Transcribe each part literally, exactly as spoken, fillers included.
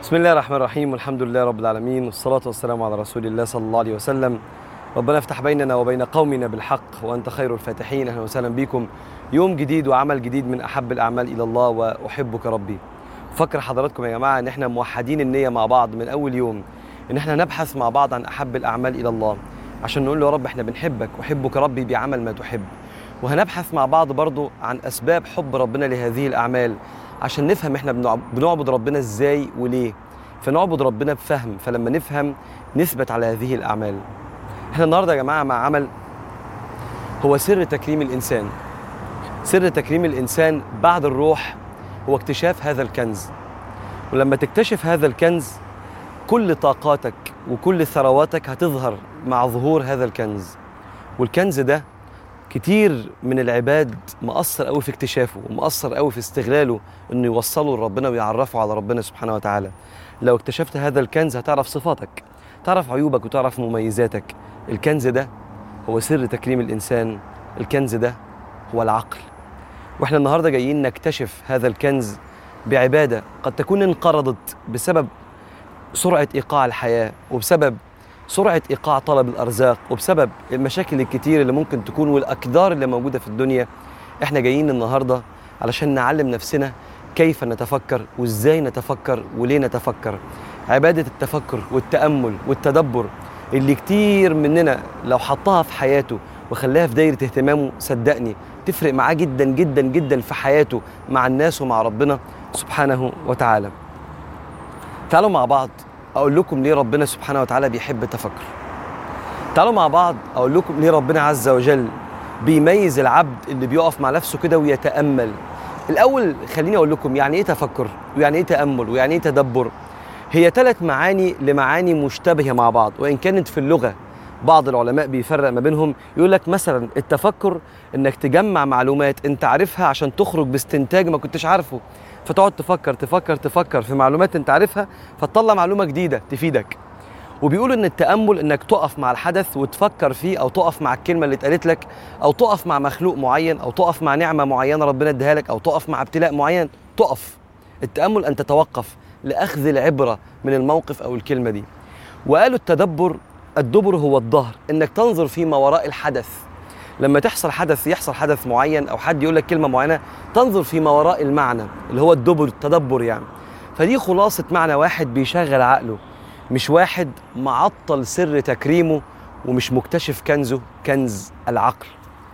بسم الله الرحمن الرحيم، والحمد لله رب العالمين، والصلاة والسلام على رسول الله صلى الله عليه وسلم. ربنا افتح بيننا وبين قومنا بالحق وأنت خير الفاتحين. أهلا وسهلا بكم. يوم جديد وعمل جديد من أحب الأعمال إلى الله، وأحبك ربي. فكر حضراتكم يا جماعة إن احنا موحدين النية مع بعض من أول يوم، إن احنا نبحث مع بعض عن أحب الأعمال إلى الله، عشان نقول له يا رب احنا بنحبك وأحبك ربي بعمل ما تحب. وهنبحث مع بعض برضو عن أسباب حب ربنا لهذه الأعمال، عشان نفهم احنا بنعبد ربنا ازاي وليه. فنعبد ربنا بفهم، فلما نفهم نثبت على هذه الأعمال. احنا النهاردة يا جماعة مع عمل هو سر تكريم الإنسان. سر تكريم الإنسان بعد الروح هو اكتشاف هذا الكنز. ولما تكتشف هذا الكنز كل طاقاتك وكل ثرواتك هتظهر مع ظهور هذا الكنز. والكنز ده كتير من العباد مقصر قوي في اكتشافه، ومقصر قوي في استغلاله انه يوصله لربنا ويعرفه على ربنا سبحانه وتعالى. لو اكتشفت هذا الكنز هتعرف صفاتك، تعرف عيوبك وتعرف مميزاتك. الكنز ده هو سر تكريم الإنسان. الكنز ده هو العقل. واحنا النهارده جايين نكتشف هذا الكنز بعبادة قد تكون انقرضت بسبب سرعة إيقاع الحياة، وبسبب سرعة إيقاع طلب الأرزاق، وبسبب المشاكل الكتير اللي ممكن تكون والأكدار اللي موجودة في الدنيا. احنا جايين النهاردة علشان نعلم نفسنا كيف نتفكر وإزاي نتفكر وليه نتفكر. عبادة التفكر والتأمل والتدبر اللي كتير مننا لو حطها في حياته وخلاها في دايرة اهتمامه، صدقني تفرق معاه جدا جدا جدا في حياته مع الناس ومع ربنا سبحانه وتعالى. تعالوا مع بعض أقول لكم ليه ربنا سبحانه وتعالى بيحب التفكر. تعالوا مع بعض أقول لكم ليه ربنا عز وجل بيميز العبد اللي بيقف مع نفسه كده ويتأمل. الأول خليني أقول لكم يعني إيه تفكر، ويعني إيه تأمل، ويعني إيه تدبر. هي ثلاث معاني لمعاني مشتبهة مع بعض، وإن كانت في اللغة بعض العلماء بيفرق ما بينهم. يقول لك مثلا التفكر إنك تجمع معلومات أنت عارفها عشان تخرج باستنتاج ما كنتش عارفه، فتقعد تفكر تفكر تفكر في معلومات أنت عارفها فتطلع معلومة جديدة تفيدك. وبيقولوا إن التأمل إنك تقف مع الحدث وتفكر فيه، أو تقف مع الكلمة اللي اتقالت لك، أو تقف مع مخلوق معين، أو تقف مع نعمة معينة ربنا اداها لك، أو تقف مع ابتلاء معين. تقف. التأمل أن تتوقف لأخذ العبرة من الموقف أو الكلمة دي. وقالوا التدبر الدبر هو الظهر، إنك تنظر فيما وراء الحدث. لما تحصل حدث يحصل حدث معين أو حد يقول لك كلمة معينة، تنظر فيما وراء المعنى اللي هو الدبر، التدبر يعني. فدي خلاصة معنى واحد بيشغل عقله، مش واحد معطل سر تكريمه ومش مكتشف كنزه، كنز العقل.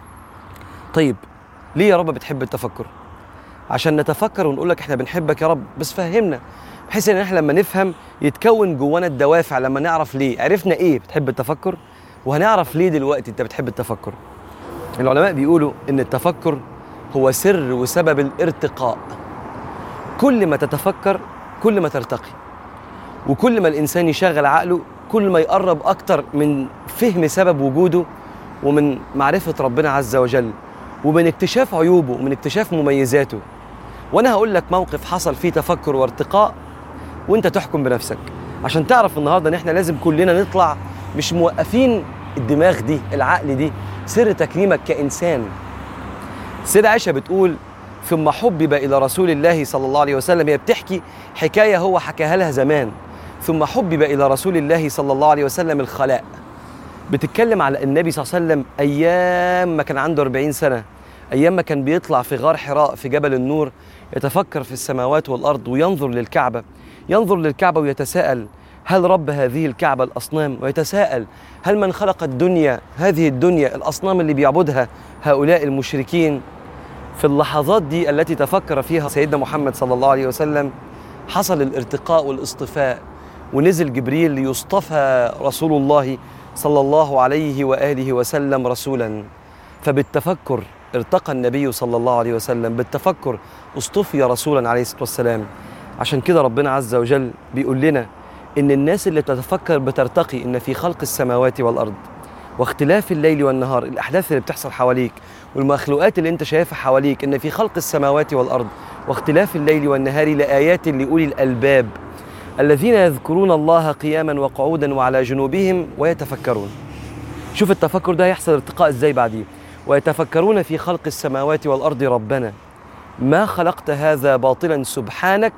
طيب ليه يا رب بتحب التفكر؟ عشان نتفكر ونقول لك احنا بنحبك يا رب، بس فهمنا، بحيث ان احنا لما نفهم يتكون جوانا الدوافع. لما نعرف ليه، عرفنا ايه بتحب التفكر، وهنعرف ليه دلوقتي انت بتحب التفكر. العلماء بيقولوا ان التفكر هو سر وسبب الارتقاء. كل ما تتفكر كل ما ترتقي، وكل ما الإنسان يشغل عقله كل ما يقرب أكتر من فهم سبب وجوده، ومن معرفة ربنا عز وجل، ومن اكتشاف عيوبه، ومن اكتشاف مميزاته. وأنا هقول لك موقف حصل فيه تفكر وارتقاء وانت تحكم بنفسك، عشان تعرف النهاردة ان احنا لازم كلنا نطلع مش موقفين الدماغ دي، العقل دي. سر تكريمك كإنسان. السيدة عائشة بتقول ثم حبب إلى رسول الله صلى الله عليه وسلم. هي بتحكي حكاية هو حكاها لها زمان. ثم حبب إلى رسول الله صلى الله عليه وسلم الخلاء. بتتكلم على النبي صلى الله عليه وسلم أيام ما كان عنده أربعين سنة، أيام ما كان بيطلع في غار حراء في جبل النور يتفكر في السماوات والأرض وينظر للكعبة. ينظر للكعبة ويتساءل هل رب هذه الكعبة الأصنام؟ ويتساءل هل من خلق الدنيا، هذه الدنيا، الأصنام اللي بيعبدها هؤلاء المشركين؟ في اللحظات دي التي تفكر فيها سيدنا محمد صلى الله عليه وسلم حصل الارتقاء والاصطفاء، ونزل جبريل ليصطفى رسول الله صلى الله عليه وآله وسلم رسولا. فبالتفكر ارتقى النبي صلى الله عليه وسلم، بالتفكر اصطفي رسولا عليه الصلاة والسلام. عشان كده ربنا عز وجل بيقول لنا إن الناس اللي بتتفكر بترتقي. إن في خلق السماوات والأرض واختلاف الليل والنهار، الأحداث اللي بتحصل حواليك والمخلوقات اللي انت شايفها حواليك، إن في خلق السماوات والأرض واختلاف الليل والنهار لآيات لأولي الألباب الذين يذكرون الله قياما وقعودا وعلى جنوبهم ويتفكرون. شوف التفكر ده يحصل ارتقاء ازاي بعديه. ويتفكرون في خلق السماوات والأرض ربنا ما خلقت هذا باطلا سبحانك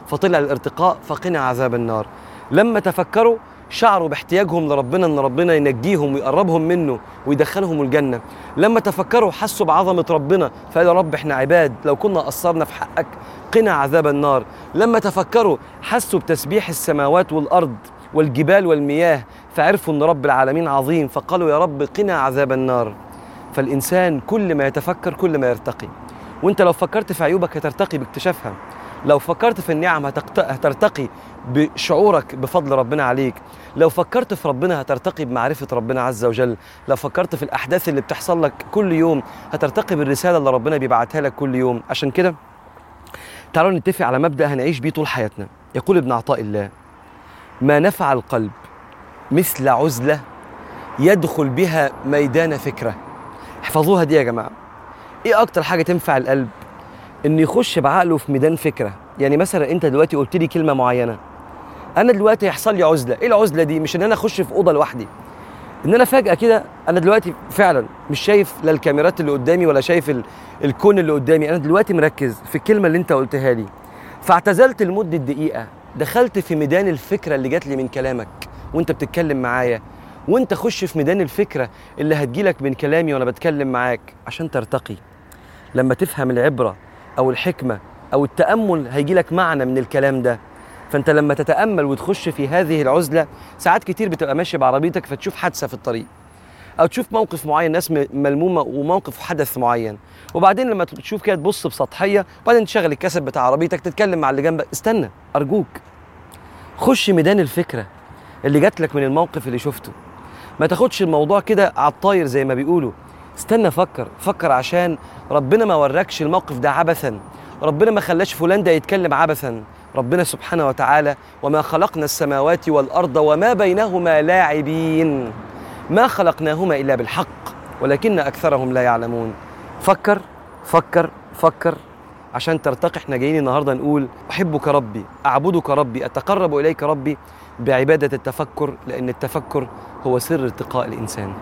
فطلع الارتقاء فقنا عذاب النار. لما تفكروا شعروا باحتياجهم لربنا، ان ربنا ينجيهم ويقربهم منه ويدخلهم الجنة. لما تفكروا حسوا بعظمة ربنا فقالوا يا رب احنا عباد، لو كنا قصرنا في حقك قنا عذاب النار. لما تفكروا حسوا بتسبيح السماوات والأرض والجبال والمياه فعرفوا ان رب العالمين عظيم فقالوا يا رب قنا عذاب النار. فالإنسان كل ما يتفكر كل ما يرتقي. وانت لو فكرت في عيوبك هترتقي باكتشافها، لو فكرت في النعم هترتقي بشعورك بفضل ربنا عليك، لو فكرت في ربنا هترتقي بمعرفة ربنا عز وجل، لو فكرت في الأحداث اللي بتحصل لك كل يوم هترتقي بالرسالة اللي ربنا بيبعتها لك كل يوم. عشان كده تعالوا نتفق على مبدأ هنعيش بيه طول حياتنا. يقول ابن عطاء الله: ما نفع القلب مثل عزلة يدخل بها ميدان فكرة. احفظوها دي يا جماعة. ايه اكتر حاجة تنفع القلب؟ انه يخش بعقله في ميدان فكرة. يعني مثلا انت دلوقتي قلت لي كلمة معينة، انا دلوقتي هيحصل لي عزلة. ايه العزلة دي؟ مش ان انا اخش في اوضة لوحدي، ان انا فجأة كده انا دلوقتي فعلا مش شايف لا الكاميرات اللي قدامي ولا شايف ال... الكون اللي قدامي، انا دلوقتي مركز في الكلمة اللي انت قلتها لي، فاعتزلت لمدة دقيقة، دخلت في ميدان الفكرة اللي جات لي من كلامك وانت بتتكلم معايا. وانت خش في ميدان الفكرة اللي هتجيلك من كلامي وانا بتكلم معاك عشان ترتقي. لما تفهم العبرة او الحكمة او التأمل هيجيلك معنى من الكلام ده. فانت لما تتأمل وتخش في هذه العزلة، ساعات كتير بتبقى ماشي بعربيتك فتشوف حادثة في الطريق او تشوف موقف معين، ناس ملمومة وموقف حدث معين، وبعدين لما تشوف كده تبص بسطحية وبعدين تشغل الكاسيت بتاع عربيتك تتكلم مع اللي جنبك. استنى ارجوك، خش ميدان الفكرة اللي جات لك من الموقف اللي شفته. ما تاخدش الموضوع كده على الطاير زي ما بيقولوا. استنى، فكر فكر عشان ربنا ما وراكش الموقف ده عبثا، ربنا ما خلاش فلان ده يتكلم عبثا. ربنا سبحانه وتعالى: وما خلقنا السماوات والأرض وما بينهما لاعبين، ما خلقناهما إلا بالحق ولكن أكثرهم لا يعلمون. فكر فكر فكر عشان ترتقي. احنا جايين النهارده نقول أحبك ربي، أعبدك ربي، أتقرب إليك ربي بعبادة التفكر، لأن التفكر هو سر ارتقاء الإنسان.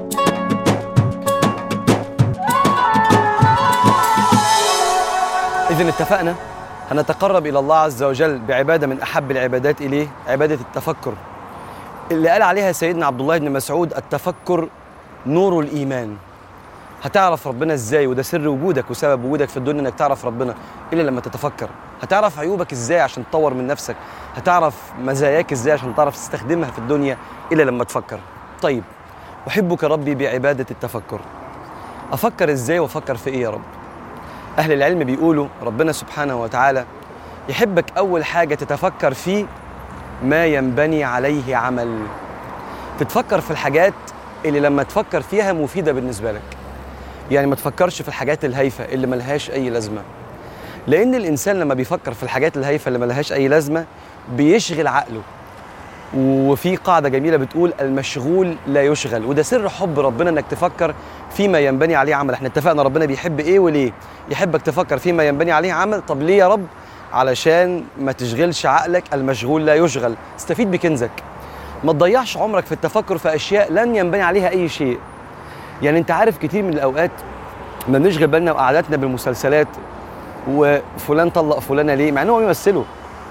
إذن اتفقنا هنتقرب إلى الله عز وجل بعبادة من أحب العبادات إليه، عبادة التفكر، اللي قال عليها سيدنا عبد الله بن مسعود: التفكر نور الإيمان. هتعرف ربنا إزاي؟ وده سر وجودك وسبب وجودك في الدنيا إنك تعرف ربنا إلا لما تتفكر. هتعرف عيوبك إزاي عشان تطور من نفسك؟ هتعرف مزاياك إزاي عشان تعرف تستخدمها في الدنيا إلا لما تفكر. طيب، أحبك ربي بعبادة التفكر. أفكر إزاي وأفكر في إيه يا رب؟ أهل العلم بيقولوا ربنا سبحانه وتعالى يحبك أول حاجة تتفكر فيه ما ينبني عليه عمل. تتفكر في الحاجات اللي لما تفكر فيها مفيدة بالنسبة لك. يعني ما تفكرش في الحاجات الهايفة اللي ملهاش أي لازمة، لأن الإنسان لما بيفكر في الحاجات الهايفة اللي ملهاش أي لازمة بيشغل عقله. وفي قاعدة جميلة بتقول: المشغول لا يشغل. وده سر حب ربنا، انك تفكر فيما ينبني عليه عمل. احنا اتفقنا ربنا بيحب ايه وليه؟ يحبك تفكر فيما ينبني عليه عمل. طب ليه يا رب؟ علشان ما تشغلش عقلك، المشغول لا يشغل. استفيد بكنزك، ما تضيعش عمرك في التفكر في اشياء لن ينبني عليها اي شيء. يعني انت عارف كتير من الاوقات ما بنشغل بالنا وقعداتنا بالمسلسلات، وفلان طلق فلانة ليه مع انه بيمثله،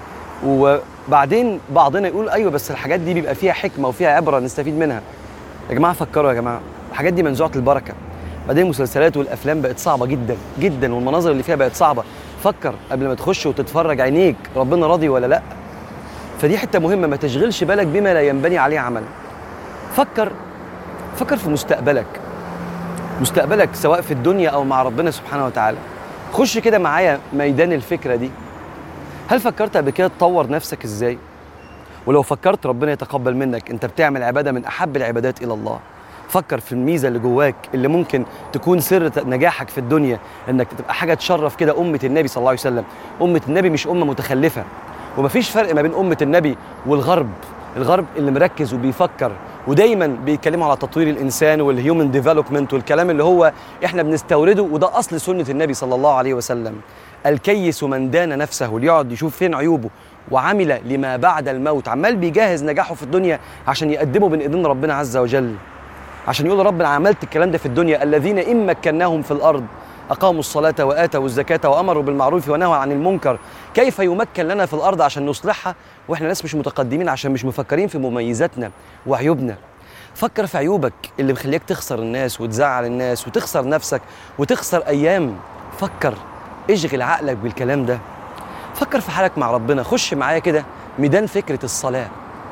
وبعدين بعضنا يقول ايوه بس الحاجات دي بيبقى فيها حكمه وفيها عبره نستفيد منها. يا جماعه فكروا يا جماعه، الحاجات دي منزوعه البركه. بعدين المسلسلات والافلام بقت صعبه جدا جدا، والمناظر اللي فيها بقت صعبه. فكر قبل ما تخش وتتفرج، عينيك ربنا راضي ولا لا؟ فدي حته مهمه، ما تشغلش بالك بما لا ينبني عليه عمل. فكر فكر في مستقبلك، مستقبلك سواء في الدنيا او مع ربنا سبحانه وتعالى. خش كده معايا ميدان الفكره دي. هل فكرت قبل كده تطور نفسك ازاي؟ ولو فكرت ربنا يتقبل منك، انت بتعمل عبادة من احب العبادات الى الله. فكر في الميزة اللي جواك اللي ممكن تكون سر نجاحك في الدنيا، انك تبقى حاجة تشرف كده أمة النبي صلى الله عليه وسلم. أمة النبي مش أمة متخلفة، ومفيش فرق ما بين أمة النبي والغرب. الغرب اللي مركز وبيفكر ودايما بيتكلموا على تطوير الانسان والهيومن ديفلوبمنت والكلام اللي هو احنا بنستورده، وده اصل سنة النبي صلى الله عليه وسلم. الكيس من دان نفسه، اللي يقعد يشوف فين عيوبه وعمل لما بعد الموت، عمال بيجهز نجاحه في الدنيا عشان يقدمه بين ايدين ربنا عز وجل، عشان يقول ربنا عملت الكلام ده في الدنيا. الذين إن مكناهم في الأرض أقاموا الصلاة وآتوا الزكاة وأمروا بالمعروف ونهوا عن المنكر، كيف يمكن لنا في الأرض عشان نصلحها وإحنا ناس مش متقدمين عشان مش مفكرين في مميزاتنا وعيوبنا؟ فكر في عيوبك اللي مخليك تخسر الناس وتزعل الناس وتخسر نفسك وتخسر أيام. فكر، اشغل عقلك بالكلام ده. فكر في حالك مع ربنا. خش معايا كده ميدان فكرة الصلاة.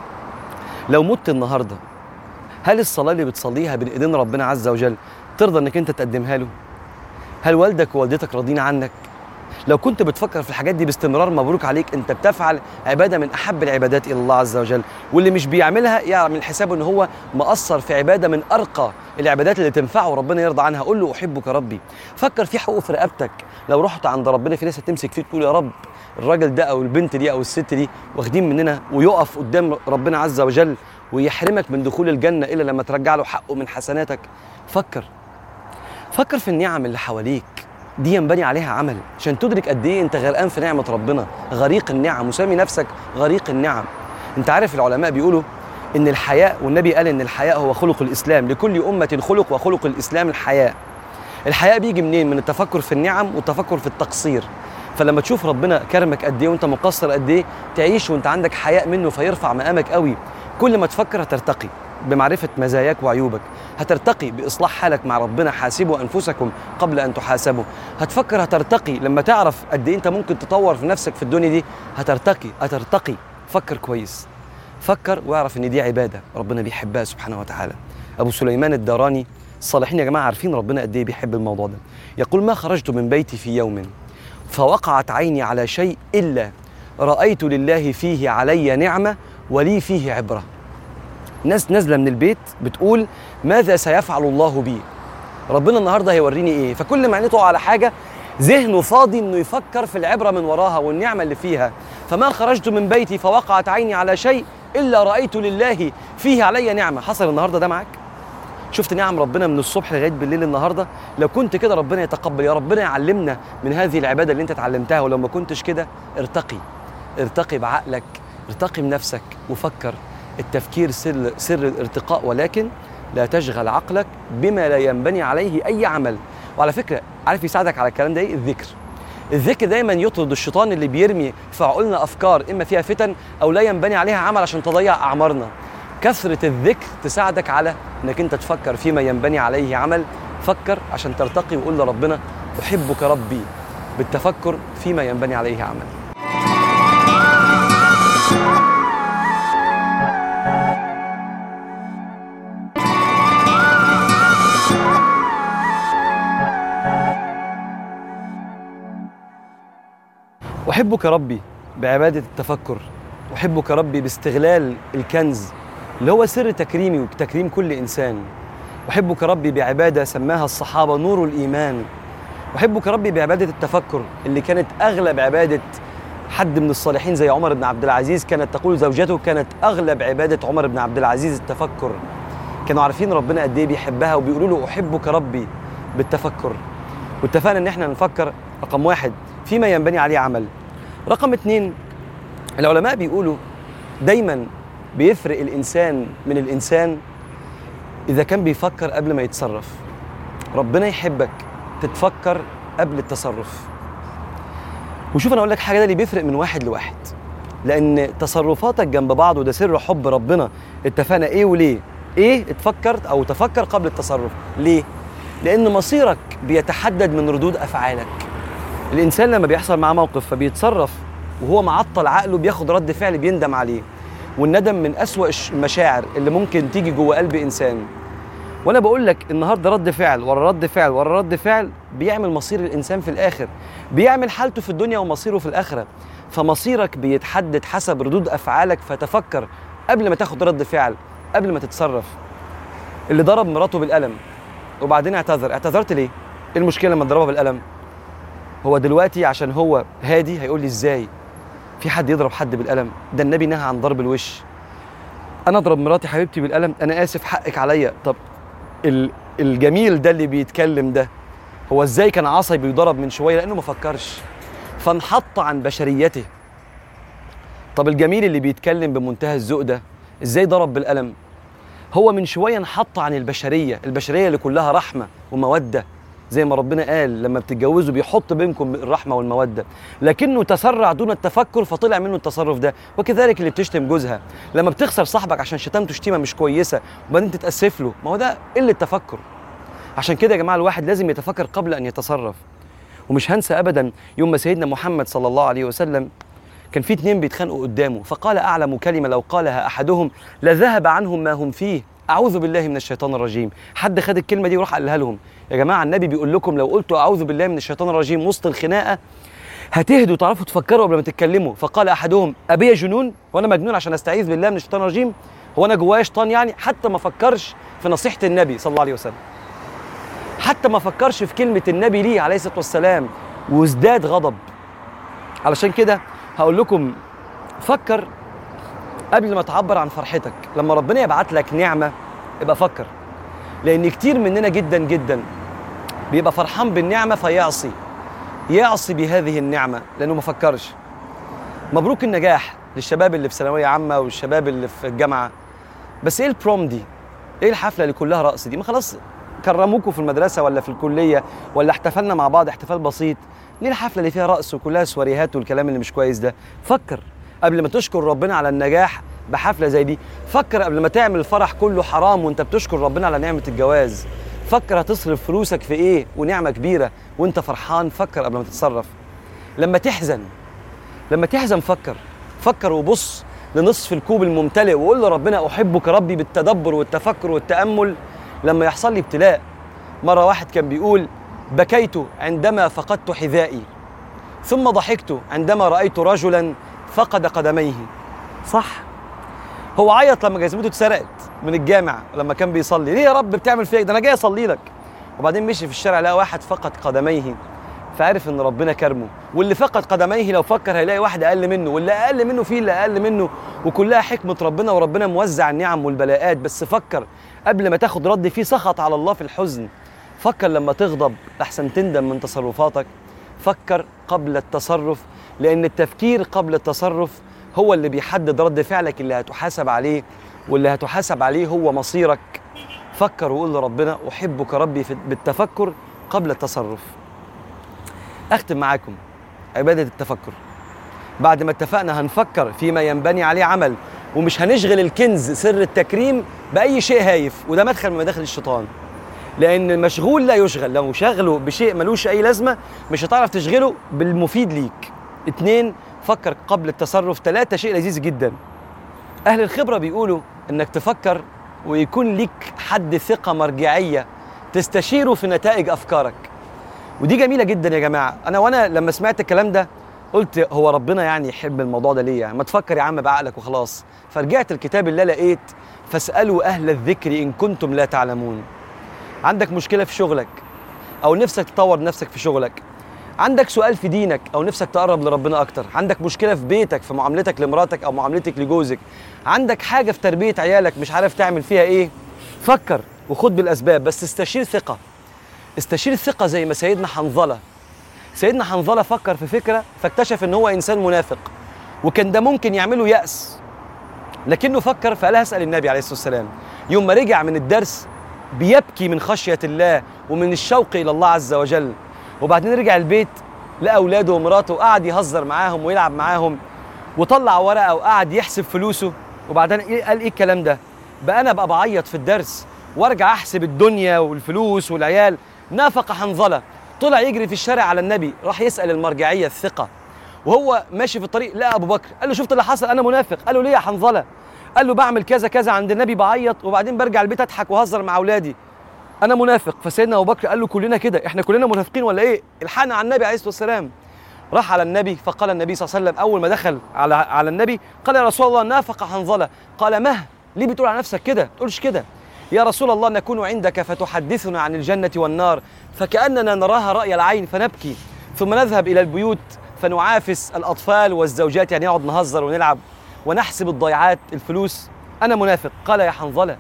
لو مت النهاردة، هل الصلاة اللي بتصليها بين ايدين ربنا عز وجل ترضى انك انت تقدمها له؟ هل والدك ووالدتك راضين عنك؟ لو كنت بتفكر في الحاجات دي باستمرار، مبروك عليك، انت بتفعل عبادة من احب العبادات الى الله عز وجل. واللي مش بيعملها يعمل حسابه ان هو مقصر في عبادة من ارقى العبادات اللي تنفعه وربنا يرضى عنها. قول له احبك ربي. فكر في حقوق في رقبتك. لو رحت عند ربنا في ناس هتمسك فيك تقول يا رب الراجل ده او البنت دي او الست دي واخدين مننا، ويقف قدام ربنا عز وجل ويحرمك من دخول الجنة الا لما ترجع له حقه من حسناتك. فكر فكر في النعم اللي حواليك دي ينبني عليها عمل عشان تدرك قد ايه انت غرقان في نعمة ربنا، غريق النعم، وسامي نفسك غريق النعم. انت عارف العلماء بيقولوا ان الحياء، والنبي قال ان الحياء هو خلق الاسلام، لكل امة خلق وخلق الاسلام الحياء. الحياء بيجي منين؟ من التفكر في النعم والتفكر في التقصير. فلما تشوف ربنا كرمك قد ايه وانت مقصر قد ايه، تعيش وانت عندك حياء منه فيرفع مقامك قوي. كل ما تفكر هترتقي بمعرفة مزاياك وعيوبك، هترتقي بإصلاح حالك مع ربنا. حاسبوا أنفسكم قبل أن تحاسبوا. هتفكر هترتقي لما تعرف قد إيه أنت ممكن تطور في نفسك في الدنيا دي. هترتقي هترتقي فكر كويس. فكر واعرف إن دي عبادة ربنا بيحبها سبحانه وتعالى. أبو سليمان الداراني، الصالحين يا جماعة عارفين ربنا قد إيه بيحب الموضوع ده، يقول ما خرجت من بيتي في يوم فوقعت عيني على شيء إلا رأيت لله فيه علي نعمة ولي فيه عبرة. ناس نازله من البيت بتقول ماذا سيفعل الله بي؟ ربنا النهارده هيوريني ايه؟ فكل ما عينيه على حاجه ذهنه فاضي انه يفكر في العبره من وراها والنعمه اللي فيها. فما خرجت من بيتي فوقعت عيني على شيء الا رايت لله فيه علي نعمه. حصل النهارده ده معاك؟ شفت نعم ربنا من الصبح لغايه بالليل النهارده؟ لو كنت كده ربنا يتقبل، يا ربنا يعلمنا من هذه العباده اللي انت اتعلمتها. ولو ما كنتش كده ارتقي ارتقي بعقلك، ارتقي بنفسك وفكر. التفكير سر سر الارتقاء، ولكن لا تشغل عقلك بما لا ينبني عليه أي عمل. وعلى فكرة عارف يساعدك على الكلام ده ايه؟ الذكر. الذكر دايما يطرد الشيطان اللي بيرمي في عقولنا أفكار إما فيها فتن أو لا ينبني عليها عمل عشان تضيع أعمارنا. كثرة الذكر تساعدك على إنك أنت تفكر فيما ينبني عليه عمل. فكر عشان ترتقي وقول لربنا أحبك ربي بالتفكر فيما ينبني عليه عمل. أحبك ربي بعبادة التفكر. أحبك ربي باستغلال الكنز اللي هو سر تكريمي وتكريم كل إنسان. أحبك ربي بعبادة سماها الصحابة نور الإيمان. أحبك ربي بعبادة التفكر اللي كانت أغلب عبادة حد من الصالحين زي عمر بن عبد العزيز. كانت تقول زوجته كانت أغلب عبادة عمر بن عبد العزيز التفكر. كانوا عارفين ربنا قد إيه بيحبها وبيقولوا له أحبك ربي بالتفكر. واتفقنا إن إحنا نفكر رقم واحد فيما ينبني عليه عمل. رقم اتنين، العلماء بيقولوا دايما بيفرق الإنسان من الإنسان إذا كان بيفكر قبل ما يتصرف. ربنا يحبك تتفكر قبل التصرف. وشوف أنا أقول لك حاجة، ده اللي بيفرق من واحد لواحد، لأن تصرفاتك جنب بعض وده سر حب ربنا. اتفقنا إيه وليه؟ إيه اتفكر أو تفكر قبل التصرف. ليه؟ لأن مصيرك بيتحدد من ردود أفعالك. الإنسان لما بيحصل معاه موقف فبيتصرف وهو معطل عقله بياخد رد فعل بيندم عليه، والندم من أسوأ المشاعر اللي ممكن تيجي جوه قلب إنسان. وأنا بقول لك النهارده رد فعل ورا رد فعل ورا رد فعل بيعمل مصير الإنسان في الآخر، بيعمل حالته في الدنيا ومصيره في الآخرة. فمصيرك بيتحدد حسب ردود أفعالك، فتفكر قبل ما تاخد رد فعل، قبل ما تتصرف. اللي ضرب مراته بالقلم وبعدين اعتذر، اعتذرت ليه؟ إيه المشكلة لما تضربها بالقلم؟ هو دلوقتي عشان هو هادي هيقول لي ازاي في حد يضرب حد بالقلم؟ ده النبي نهى عن ضرب الوش. انا اضرب مراتي حبيبتي بالقلم، انا اسف حقك عليا. طب الجميل ده اللي بيتكلم ده هو ازاي كان عصبي بيضرب من شويه؟ لانه ما فكرش فانحط عن بشريته. طب الجميل اللي بيتكلم بمنتهى الذوق ده ازاي ضرب بالقلم؟ هو من شويه انحط عن البشريه، البشريه اللي كلها رحمه وموده زي ما ربنا قال لما بتتجوزوا بيحط بينكم الرحمة والمودة، لكنه تسرع دون التفكر فطلع منه التصرف ده. وكذلك اللي بتشتم جوزها لما بتخسر صاحبك عشان شتمته شتيمة مش كويسة وبعدين تتأسف له، ما هو ده قلة تفكر. عشان كده يا جماعة الواحد لازم يتفكر قبل أن يتصرف. ومش هنسى أبدا يوم ما سيدنا محمد صلى الله عليه وسلم كان في اتنين بيتخانقوا قدامه، فقال أعلم كلمة لو قالها أحدهم لذهب عنهم ما هم فيه، أعوذ بالله من الشيطان الرجيم. حد خد الكلمة دي وراح قالها لهم. يا جماعة النبي بيقول لكم لو قلتوا أعوذ بالله من الشيطان الرجيم وسط الخناقة هتهدوا تعرفوا تفكروا قبل ما تتكلموا. فقال أحدهم أبي جنون وأنا مجنون عشان أستعيذ بالله من الشيطان الرجيم؟ هو أنا جوايا شيطان يعني؟ حتى ما فكرش في نصيحة النبي صلى الله عليه وسلم، حتى ما فكرش في كلمة النبي ليه عليه الصلاة والسلام، وازداد غضب. علشان كده هقول لكم فكر قبل ما تعبر عن فرحتك. لما ربنا يبعت لك نعمة ابقى فكر، لأن كتير مننا جدا جدا بيبقى فرحان بالنعمة فيعصي يعصي بهذه النعمة لأنه ما فكرش. مبروك النجاح للشباب اللي في ثانوية عامة والشباب اللي في الجامعة، بس إيه البروم دي؟ إيه الحفلة اللي كلها رقص دي؟ ما خلاص كرموكوا في المدرسة ولا في الكلية ولا احتفلنا مع بعض احتفال بسيط، ليه الحفلة اللي فيها رقص وكلها سواريهات والكلام اللي مش كويس ده؟ فكر قبل ما تشكر ربنا على النجاح بحفلة زي دي. فكر قبل ما تعمل الفرح كله حرام وانت بتشكر ربنا على نعمة الجواز. فكر هتصرف فلوسك في ايه ونعمة كبيرة وانت فرحان. فكر قبل ما تتصرف. لما تحزن لما تحزن فكر فكر وبص لنصف الكوب الممتلئ وقول لربنا أحبك ربي بالتدبر والتفكر والتأمل. لما يحصل لي ابتلاء، مرة واحد كان بيقول بكيت عندما فقدت حذائي ثم ضحكت عندما رأيت رجلا فقد قدميه. صح، هو عيط لما جزمته اتسرقت من الجامع لما كان بيصلي، ليه يا رب بتعمل فيا ده انا جاي اصلي لك؟ وبعدين مشي في الشارع لقى واحد فقد قدميه فعرف ان ربنا كرمه. واللي فقد قدميه لو فكر هيلاقي واحد اقل منه، واللي اقل منه فيه اللي اقل منه، وكلها حكمة ربنا وربنا موزع النعم والبلاءات. بس فكر قبل ما تاخد رد فيه سخط على الله في الحزن. فكر لما تغضب لحسن تندم من تصرفاتك. فكر قبل التصرف، لأن التفكير قبل التصرف هو اللي بيحدد رد فعلك اللي هتحاسب عليه، واللي هتحاسب عليه هو مصيرك. فكر وقول لربنا أحبك ربي بالتفكر قبل التصرف. أختم معاكم عبادة التفكر. بعد ما اتفقنا هنفكر فيما ينبني عليه عمل، ومش هنشغل الكنز سر التكريم بأي شيء هايف، وده مدخل من مداخل الشيطان. لأن المشغول لا يشغل، لو شغله بشيء ملوش أي لازمة مش هتعرف تشغله بالمفيد ليك. اتنين، فكر قبل التصرف. تلاتة، شيء لذيذ جدا، أهل الخبرة بيقولوا إنك تفكر ويكون ليك حد ثقة مرجعية تستشيره في نتائج أفكارك. ودي جميلة جدا يا جماعة. أنا وأنا لما سمعت الكلام ده قلت هو ربنا يعني يحب الموضوع ده ليه؟ يعني ما تفكر يا عم بعقلك وخلاص. فرجعت الكتاب اللي لقيت فاسألوا أهل الذكر إن كنتم لا تعلمون. عندك مشكلة في شغلك أو نفسك تطور نفسك في شغلك، عندك سؤال في دينك أو نفسك تقرب لربنا أكتر، عندك مشكلة في بيتك في معاملتك لمراتك أو معاملتك لجوزك، عندك حاجة في تربية عيالك مش عارف تعمل فيها إيه، فكر وخد بالأسباب، بس استشير ثقة. استشير ثقة زي ما سيدنا حنظلة سيدنا حنظلة فكر في فكرة فاكتشف إن هو إنسان منافق، وكان ده ممكن يعمله يأس، لكنه فكر فقال اسأل النبي عليه الصلاة والسلام. يوم ما رجع من الدرس بيبكي من خشية الله ومن الشوق إلى الله عز وجل، وبعدين رجع البيت لقى أولاده ومراته وقعد يهزر معاهم ويلعب معاهم، وطلع ورقة وقعد يحسب فلوسه. وبعدين إيه قال إيه الكلام ده؟ بقى أنا بقى بعيط في الدرس وارجع أحسب الدنيا والفلوس والعيال. نافق حنظلة، طلع يجري في الشارع على النبي، راح يسأل المرجعية الثقة، وهو ماشي في الطريق لقى أبو بكر، قال له شفت اللي حصل؟ أنا منافق. قال له ليه يا حنظلة؟ قال له بعمل كذا كذا عند النبي بعيط وبعدين برجع البيت أضحك وهزر مع أولادي، أنا منافق. فسيدنا أبو بكر قال له كلنا كده، إحنا كلنا منافقين ولا إيه؟ الحقنا على النبي عليه الصلاة والسلام. راح على النبي فقال النبي صلى الله عليه وسلم أول ما دخل على على النبي قال يا رسول الله نافق حنظلة. قال مه ليه بتقول على نفسك كده؟ ما تقولش كده يا رسول الله، نكون عندك فتحدثنا عن الجنة والنار فكأننا نراها رأي العين فنبكي، ثم نذهب إلى البيوت فنعافس الأطفال والزوجات، يعني نقعد نهزر ونلعب ونحسب الضيعات الفلوس. أنا منافق. قال يا حنظلة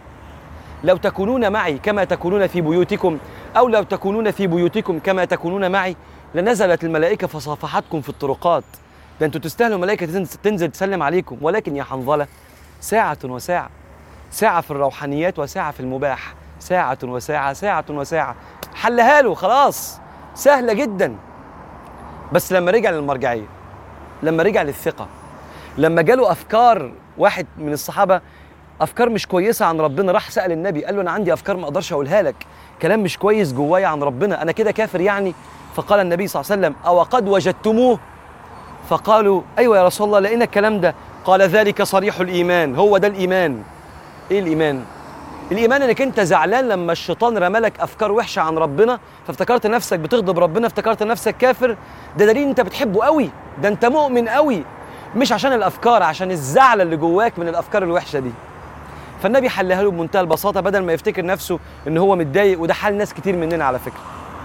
لو تكونون معي كما تكونون في بيوتكم أو لو تكونون في بيوتكم كما تكونون معي لنزلت الملائكة فصافحتكم في الطرقات، ده أنتوا تستاهلوا ملائكة تنزل تسلم عليكم. ولكن يا حنظلة ساعة وساعة، ساعة في الروحانيات وساعة في المباح، ساعة وساعة ساعة وساعة. حلها له خلاص، سهلة جدا. بس لما رجع للمرجعية، لما رجع للثقة، لما جاله أفكار، واحد من الصحابة أفكار مش كويسة عن ربنا، راح سأل النبي قال له أنا عندي أفكار ما أقدرش أقولها لك، كلام مش كويس جوايا عن ربنا، أنا كده كافر يعني؟ فقال النبي صلى الله عليه وسلم أو قد وجدتموه؟ فقالوا أيوة يا رسول الله لقينا الكلام ده. قال ذلك صريح الإيمان، هو ده الإيمان. إيه الإيمان؟ الإيمان إنك أنت زعلان لما الشيطان رمالك أفكار وحشة عن ربنا فافتكرت نفسك بتغضب ربنا، افتكرت نفسك كافر، ده دليل أنت بتحبه قوي، ده أنت مؤمن قوي، مش عشان الأفكار، عشان الزعل اللي جواك من الأفكار الوحشة دي. فالنبي حلها له بمنتهى البساطة بدل ما يفتكر نفسه إن هو متضايق، وده حال ناس كتير مننا على فكرة.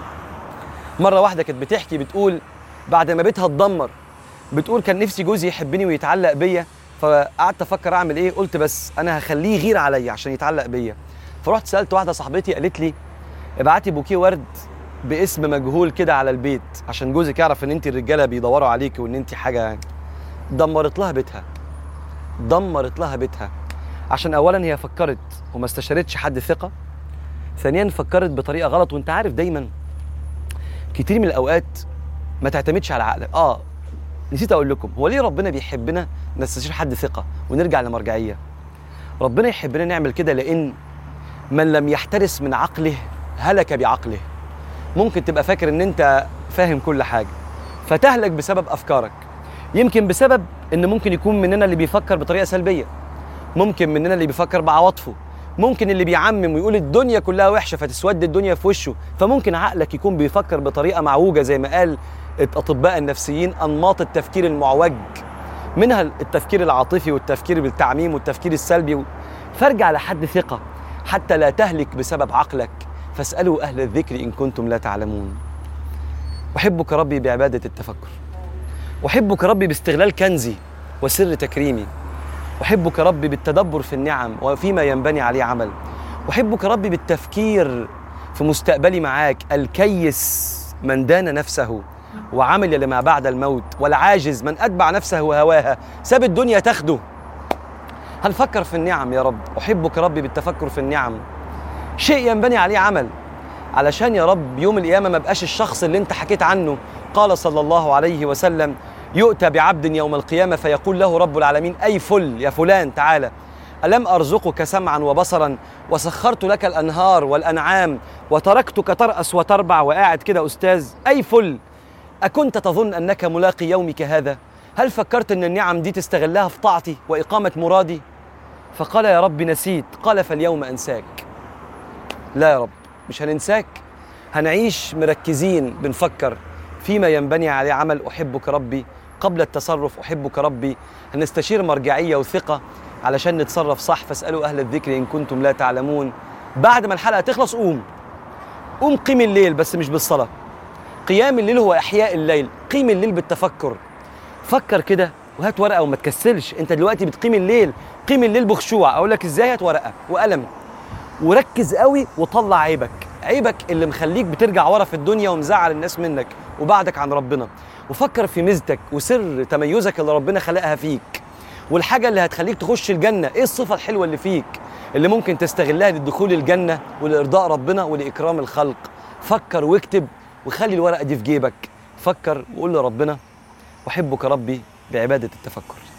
مرة واحدة كانت بتحكي بتقول بعد ما بيتها اتدمر، بتقول كان نفسي جوزي يحبني ويتعلق بيا، فقعدت افكر اعمل ايه، قلت بس انا هخليه يغير عليا عشان يتعلق بيا. فرحت سالت واحده صاحبتي قالت لي ابعتي بوكيه ورد باسم مجهول كده على البيت عشان جوزك يعرف ان انت الرجاله بيدوروا عليكي وان انت حاجه. دمرت لها بيتها، دمرت لها بيتها، عشان اولا هي فكرت وما استشارتش حد ثقه، ثانيا فكرت بطريقه غلط. وانت عارف دايما كتير من الاوقات ما تعتمدش على عقلك. اه نسيت اقول لكم هو ليه ربنا بيحبنا نستشير حد ثقه ونرجع لمرجعيه. ربنا يحبنا نعمل كده لان من لم يحترس من عقله هلك بعقله. ممكن تبقى فاكر ان انت فاهم كل حاجه فتهلك بسبب افكارك، يمكن بسبب ان ممكن يكون مننا اللي بيفكر بطريقه سلبيه، ممكن مننا اللي بيفكر بعواطفه، ممكن اللي بيعمم ويقول الدنيا كلها وحشه فتسود الدنيا في وشه. فممكن عقلك يكون بيفكر بطريقه معوجه زي ما قال الاطباء النفسيين انماط التفكير المعوج، منها التفكير العاطفي والتفكير بالتعميم والتفكير السلبي. فارجع لحد ثقه حتى لا تهلك بسبب عقلك، فاسالوا اهل الذكر ان كنتم لا تعلمون. احبك ربي بعباده التفكر، احبك ربي باستغلال كنزي وسر تكريمي، احبك ربي بالتدبر في النعم وفيما ينبني عليه عمل، احبك ربي بالتفكير في مستقبلي معاك. الكيس من دان نفسه وعمل لما بعد الموت، والعاجز من أتبع نفسه وهواها ساب الدنيا تاخده. هنفكر في النعم يا رب، أحبك ربي بالتفكر في النعم، شيء ينبني عليه عمل، علشان يا رب يوم القيامة ما بقاش الشخص اللي انت حكيت عنه. قال صلى الله عليه وسلم يؤتى بعبد يوم القيامة فيقول له رب العالمين أي فل يا فلان تعالى، ألم أرزقك سمعا وبصرا وسخرت لك الأنهار والأنعام وتركتك ترأس وتربع وقاعد كده أستاذ أي فل، أكنت تظن أنك ملاقي يومك هذا؟ هل فكرت أن النعم دي تستغلها في طاعتي وإقامة مرادي؟ فقال يا رب نسيت. قال فاليوم أنساك. لا يا رب مش هننساك، هنعيش مركزين بنفكر فيما ينبني عليه عمل. أحبك ربي قبل التصرف، أحبك ربي. هنستشير مرجعية وثقة علشان نتصرف صح. فاسألوا أهل الذكر إن كنتم لا تعلمون. بعد ما الحلقة تخلص قوم قوم قيم الليل، بس مش بالصلاة. قيام الليل هو إحياء الليل، قيم الليل بالتفكر. فكر كده وهات ورقة وما تكسلش. أنت دلوقتي بتقيم الليل، قيم الليل بخشوع. أقول لك إزاي؟ هات ورقة وقلم وركز قوي وطلع عيبك، عيبك اللي مخليك بترجع ورا في الدنيا ومزعل الناس منك وبعدك عن ربنا. وفكر في ميزتك وسر تميزك اللي ربنا خلقها فيك، والحاجة اللي هتخليك تخش الجنة. إيه الصفة الحلوة اللي فيك اللي ممكن تستغلها للدخول الجنة ولإرضاء ربنا ولإكرام الخلق؟ فكر واكتب وخلي الورقة دي في جيبك. فكر وقول لربنا أحبك ربي بعبادة التفكر.